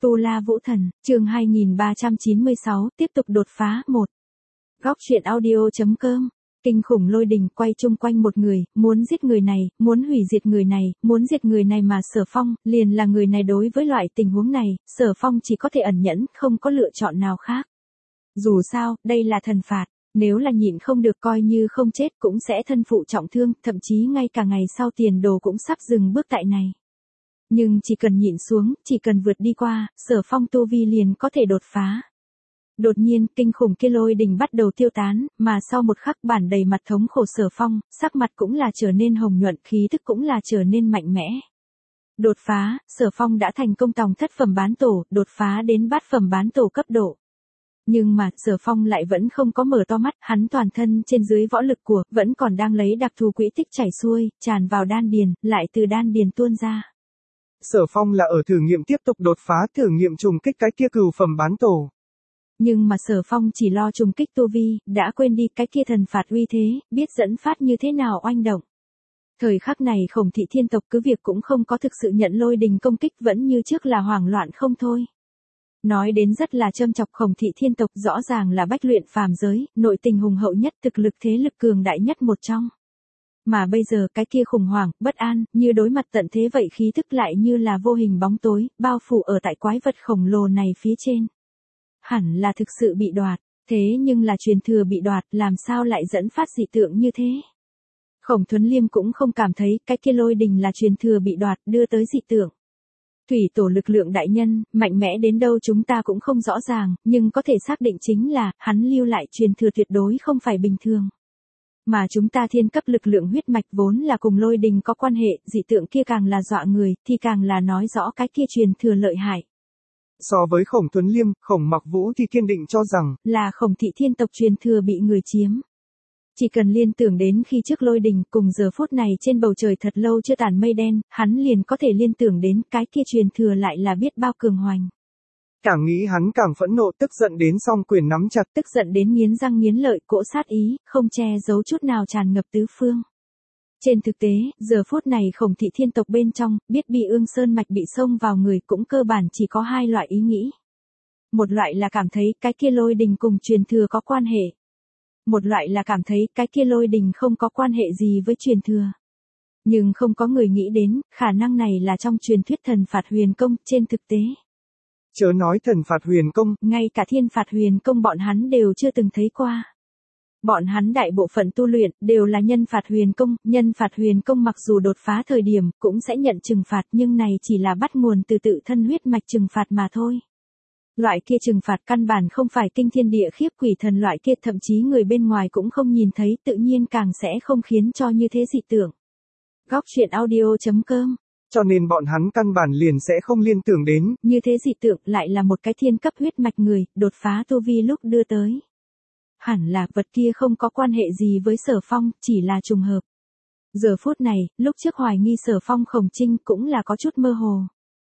Tu La Vũ Thần, chương 2396, tiếp tục đột phá 1. Góc truyện audio.com. Kinh khủng lôi đình quay chung quanh một người, muốn giết người này, muốn hủy diệt người này, muốn diệt người này mà Sở Phong, liền là người này. Đối với loại tình huống này, Sở Phong chỉ có thể ẩn nhẫn, không có lựa chọn nào khác. Dù sao, đây là thần phạt, nếu là nhịn không được coi như không chết cũng sẽ thân phụ trọng thương, thậm chí ngay cả ngày sau tiền đồ cũng sắp dừng bước tại này. Nhưng chỉ cần nhịn xuống, chỉ cần vượt đi qua, Sở Phong tu vi liền có thể đột phá. Đột nhiên, kinh khủng kia lôi đình bắt đầu tiêu tán, mà sau một khắc bản đầy mặt thống khổ Sở Phong, sắc mặt cũng là trở nên hồng nhuận, khí thức cũng là trở nên mạnh mẽ. Đột phá, Sở Phong đã thành công tòng thất phẩm bán tổ, đột phá đến bát phẩm bán tổ cấp độ. Nhưng mà, Sở Phong lại vẫn không có mở to mắt, hắn toàn thân trên dưới võ lực của, vẫn còn đang lấy đặc thù quỹ tích chảy xuôi, tràn vào đan điền, lại từ đan điền tuôn ra. Sở Phong là ở thử nghiệm tiếp tục đột phá, thử nghiệm trùng kích cái kia cửu phẩm bán tổ. Nhưng mà Sở Phong chỉ lo trùng kích tu vi, đã quên đi cái kia thần phạt uy thế, biết dẫn phát như thế nào oanh động. Thời khắc này Khổng Thị Thiên tộc cứ việc cũng không có thực sự nhận lôi đình công kích, vẫn như trước là hoảng loạn không thôi. Nói đến rất là châm chọc, Khổng Thị Thiên tộc rõ ràng là bách luyện phàm giới, nội tình hùng hậu nhất, thực lực thế lực cường đại nhất một trong. Mà bây giờ cái kia khủng hoảng, bất an, như đối mặt tận thế vậy, khí thức lại như là vô hình bóng tối, bao phủ ở tại quái vật khổng lồ này phía trên. Hẳn là thực sự bị đoạt, thế nhưng là truyền thừa bị đoạt, làm sao lại dẫn phát dị tượng như thế? Khổng Thuấn Liêm cũng không cảm thấy cái kia lôi đình là truyền thừa bị đoạt đưa tới dị tượng. Thủy tổ lực lượng đại nhân, mạnh mẽ đến đâu chúng ta cũng không rõ ràng, nhưng có thể xác định chính là, hắn lưu lại truyền thừa tuyệt đối không phải bình thường. Mà chúng ta thiên cấp lực lượng huyết mạch vốn là cùng lôi đình có quan hệ, dị tượng kia càng là dọa người, thì càng là nói rõ cái kia truyền thừa lợi hại. So với Khổng Thuấn Liêm, Khổng Mặc Vũ thì kiên định cho rằng, là Khổng Thị Thiên tộc truyền thừa bị người chiếm. Chỉ cần liên tưởng đến khi trước lôi đình cùng giờ phút này trên bầu trời thật lâu chưa tàn mây đen, hắn liền có thể liên tưởng đến cái kia truyền thừa lại là biết bao cường hoành. Càng nghĩ hắn càng phẫn nộ, tức giận đến song quyền nắm chặt, tức giận đến nghiến răng nghiến lợi, cỗ sát ý, không che giấu chút nào tràn ngập tứ phương. Trên thực tế, giờ phút này Khổng Thị Thiên tộc bên trong, biết Bi Ương Sơn mạch bị xông vào người cũng cơ bản chỉ có hai loại ý nghĩ. Một loại là cảm thấy cái kia lôi đình cùng truyền thừa có quan hệ. Một loại là cảm thấy cái kia lôi đình không có quan hệ gì với truyền thừa. Nhưng không có người nghĩ đến, khả năng này là trong truyền thuyết thần phạt huyền công, trên thực tế. Chớ nói thần phạt huyền công, ngay cả thiên phạt huyền công bọn hắn đều chưa từng thấy qua. Bọn hắn đại bộ phận tu luyện, đều là nhân phạt huyền công mặc dù đột phá thời điểm, cũng sẽ nhận trừng phạt, nhưng này chỉ là bắt nguồn từ tự thân huyết mạch trừng phạt mà thôi. Loại kia trừng phạt căn bản không phải kinh thiên địa khiếp quỷ thần loại kia, thậm chí người bên ngoài cũng không nhìn thấy, tự nhiên càng sẽ không khiến cho như thế dị tưởng. Góc truyện audio.com. Cho nên bọn hắn căn bản liền sẽ không liên tưởng đến, như thế dị tượng lại là một cái thiên cấp huyết mạch người, đột phá tu vi lúc đưa tới. Hẳn là vật kia không có quan hệ gì với Sở Phong, chỉ là trùng hợp. Giờ phút này, lúc trước hoài nghi Sở Phong Khổng Trinh cũng là có chút mơ hồ.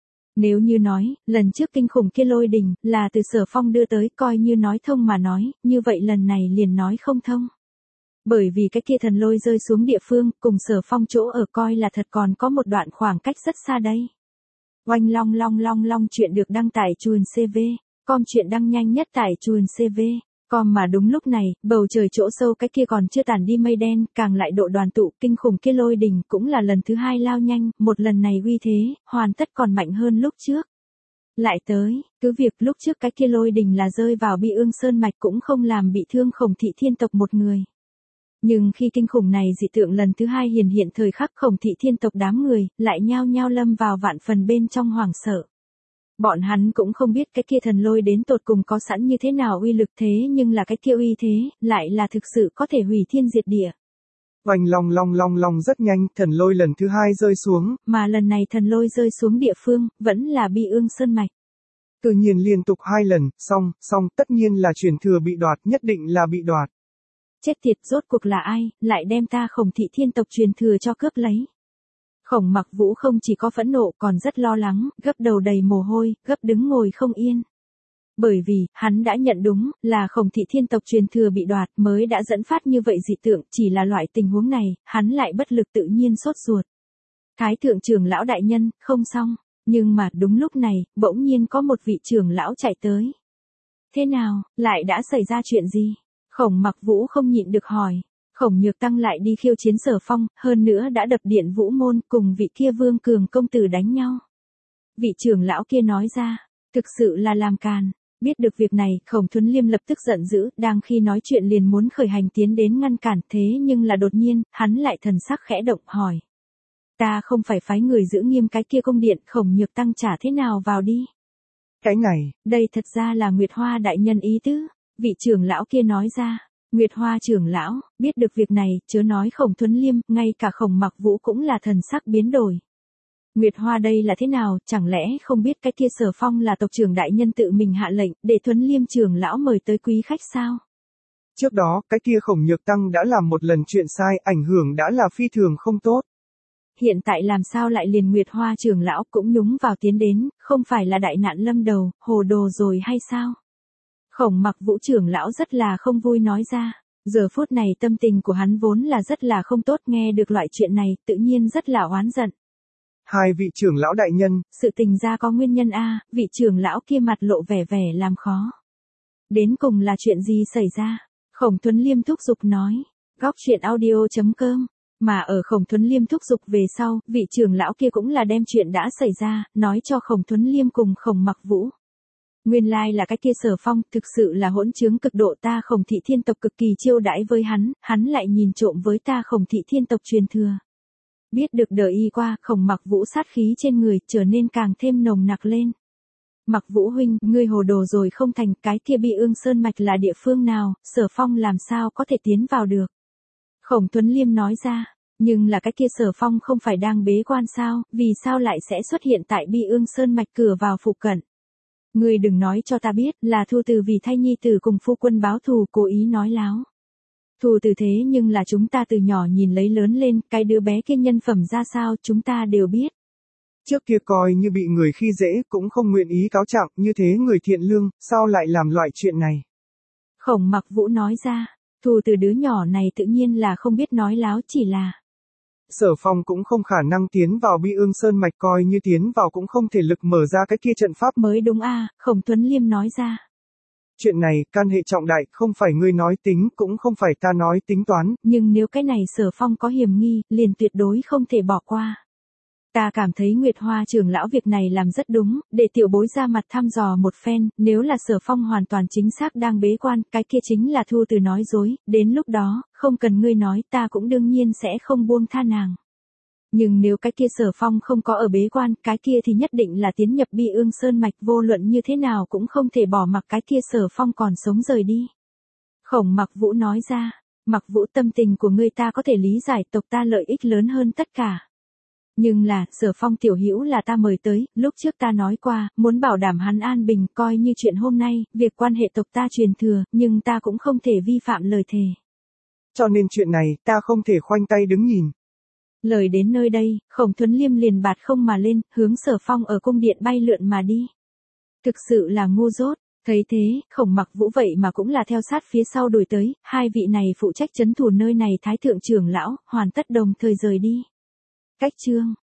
Nếu như nói, lần trước kinh khủng kia lôi đình, là từ Sở Phong đưa tới, coi như nói thông mà nói, như vậy lần này liền nói không thông. Bởi vì cái kia thần lôi rơi xuống địa phương, cùng Sở Phong chỗ ở coi là thật còn có một đoạn khoảng cách rất xa đây. Oanh long chuyện được đăng tải chuồn CV, com chuyện đăng nhanh nhất tải chuồn CV. Còn mà đúng lúc này, bầu trời chỗ sâu cái kia còn chưa tàn đi mây đen, càng lại độ đoàn tụ, kinh khủng kia lôi đình cũng là lần thứ hai lao nhanh, một lần này uy thế, hoàn tất còn mạnh hơn lúc trước. Lại tới, cứ việc lúc trước cái kia lôi đình là rơi vào Bi Ương Sơn mạch cũng không làm bị thương Khổng Thị Thiên tộc một người. Nhưng khi kinh khủng này dị tượng lần thứ hai hiện thời khắc, Khổng Thị Thiên tộc đám người, lại nhao nhao lâm vào vạn phần bên trong hoảng sợ. Bọn hắn cũng không biết cái kia thần lôi đến tột cùng có sẵn như thế nào uy lực, thế nhưng là cái kia uy thế, lại là thực sự có thể hủy thiên diệt địa. Oanh long rất nhanh, thần lôi lần thứ hai rơi xuống. Mà lần này thần lôi rơi xuống địa phương, vẫn là Bi Ương Sơn mạch. Tự nhiên liên tục hai lần, xong, tất nhiên là truyền thừa bị đoạt, nhất định là bị đoạt. Chết tiệt, rốt cuộc là ai, lại đem ta Khổng Thị Thiên tộc truyền thừa cho cướp lấy. Khổng Mặc Vũ không chỉ có phẫn nộ còn rất lo lắng, gấp đầu đầy mồ hôi, gấp đứng ngồi không yên. Bởi vì, hắn đã nhận đúng, là Khổng Thị Thiên tộc truyền thừa bị đoạt mới đã dẫn phát như vậy dị tượng, chỉ là loại tình huống này, hắn lại bất lực tự nhiên sốt ruột. Thái thượng trưởng lão đại nhân, không xong, Nhưng mà đúng lúc này, bỗng nhiên có một vị trưởng lão chạy tới. Thế nào, lại đã xảy ra chuyện gì? Khổng Mặc Vũ không nhịn được hỏi. Khổng Nhược Tăng lại đi khiêu chiến Sở Phong, hơn nữa đã đập Điện Vũ Môn cùng vị kia Vương Cường công tử đánh nhau. Vị trưởng lão kia nói ra, thực sự là làm càn. Biết được việc này, Khổng Thuấn Liêm lập tức giận dữ, đang khi nói chuyện liền muốn khởi hành tiến đến ngăn cản, thế nhưng là đột nhiên, hắn lại thần sắc khẽ động hỏi. Ta không phải phái người giữ nghiêm cái kia cung điện, Khổng Nhược Tăng trả thế nào vào đi. Cái này, đây thật ra là Nguyệt Hoa đại nhân ý tứ, vị trưởng lão kia nói ra. Nguyệt Hoa trưởng lão, biết được việc này, chớ nói Khổng Thuấn Liêm, ngay cả Khổng Mặc Vũ cũng là thần sắc biến đổi. Nguyệt Hoa đây là thế nào, chẳng lẽ không biết cái kia Sở Phong là tộc trưởng đại nhân tự mình hạ lệnh, để Thuấn Liêm trưởng lão mời tới quý khách sao? Trước đó, cái kia Khổng Nhược Tăng đã làm một lần chuyện sai, ảnh hưởng đã là phi thường không tốt. Hiện tại làm sao lại liền Nguyệt Hoa trưởng lão cũng nhúng vào tiến đến, không phải là đại nạn lâm đầu, hồ đồ rồi hay sao? Khổng Mặc Vũ trưởng lão rất là không vui nói ra. Giờ phút này tâm tình của hắn vốn là rất là không tốt, nghe được loại chuyện này, tự nhiên rất là oán giận. Hai vị trưởng lão đại nhân. Sự tình ra có nguyên nhân a, vị trưởng lão kia mặt lộ vẻ vẻ làm khó. Đến cùng là chuyện gì xảy ra? Khổng Thuấn Liêm thúc giục nói. Góc truyện audio.com. Mà ở Khổng Thuấn Liêm thúc giục về sau, vị trưởng lão kia cũng là đem chuyện đã xảy ra, nói cho Khổng Thuấn Liêm cùng Khổng Mặc Vũ. Nguyên lai là cái kia Sở Phong, thực sự là hỗn trướng cực độ, ta Khổng thị thiên tộc cực kỳ chiêu đãi với hắn lại nhìn trộm với ta Khổng thị thiên tộc truyền thừa. Biết được đời y qua, Khổng Mặc Vũ sát khí trên người trở nên càng thêm nồng nặc lên. Mặc Vũ huynh, ngươi hồ đồ rồi không thành, cái kia Bi Ương Sơn mạch là địa phương nào, Sở Phong làm sao có thể tiến vào được. Khổng Thuấn Liêm nói ra, nhưng là cái kia Sở Phong không phải đang bế quan sao, vì sao lại sẽ xuất hiện tại Bi Ương Sơn mạch cửa vào phụ cận. Ngươi đừng nói cho ta biết, là Thu Từ vì thay nhi tử cùng phu quân báo thù cố ý nói láo. Thu Từ thế nhưng là chúng ta từ nhỏ nhìn lấy lớn lên, cái đứa bé kia nhân phẩm ra sao chúng ta đều biết. Trước kia coi như bị người khi dễ cũng không nguyện ý cáo trạng, như thế người thiện lương, sao lại làm loại chuyện này. Khổng Mặc Vũ nói ra, Thu Từ đứa nhỏ này tự nhiên là không biết nói láo, chỉ là Sở Phong cũng không khả năng tiến vào Bi Ương Sơn mạch, coi như tiến vào cũng không thể lực mở ra cái kia trận pháp mới đúng a, Khổng Thuấn Liêm nói ra. Chuyện này, can hệ trọng đại, không phải ngươi nói tính, cũng không phải ta nói tính toán. Nhưng nếu cái này Sở Phong có hiểm nghi, liền tuyệt đối không thể bỏ qua. Ta cảm thấy Nguyệt Hoa trưởng lão việc này làm rất đúng, để tiểu bối ra mặt thăm dò một phen, nếu là Sở Phong hoàn toàn chính xác đang bế quan, cái kia chính là Thu Từ nói dối, đến lúc đó, không cần ngươi nói, ta cũng đương nhiên sẽ không buông tha nàng. Nhưng nếu cái kia Sở Phong không có ở bế quan, cái kia thì nhất định là tiến nhập Bi Ương Sơn mạch, vô luận như thế nào cũng không thể bỏ mặc cái kia Sở Phong còn sống rời đi. Khổng Mặc Vũ nói ra, Mặc Vũ tâm tình của ngươi ta có thể lý giải, tộc ta lợi ích lớn hơn tất cả. Nhưng là, Sở Phong tiểu hữu là ta mời tới, lúc trước ta nói qua, muốn bảo đảm hắn an bình, coi như chuyện hôm nay, việc quan hệ tộc ta truyền thừa, nhưng ta cũng không thể vi phạm lời thề. Cho nên chuyện này, ta không thể khoanh tay đứng nhìn. Lời đến nơi đây, Khổng Thuấn Liêm liền bạt không mà lên, hướng Sở Phong ở cung điện bay lượn mà đi. Thực sự là ngu dốt. Thấy thế, Khổng Mặc Vũ vậy mà cũng là theo sát phía sau đuổi tới, hai vị này phụ trách trấn thủ nơi này Thái thượng trưởng lão, hoàn tất đồng thời rời đi. Cách chương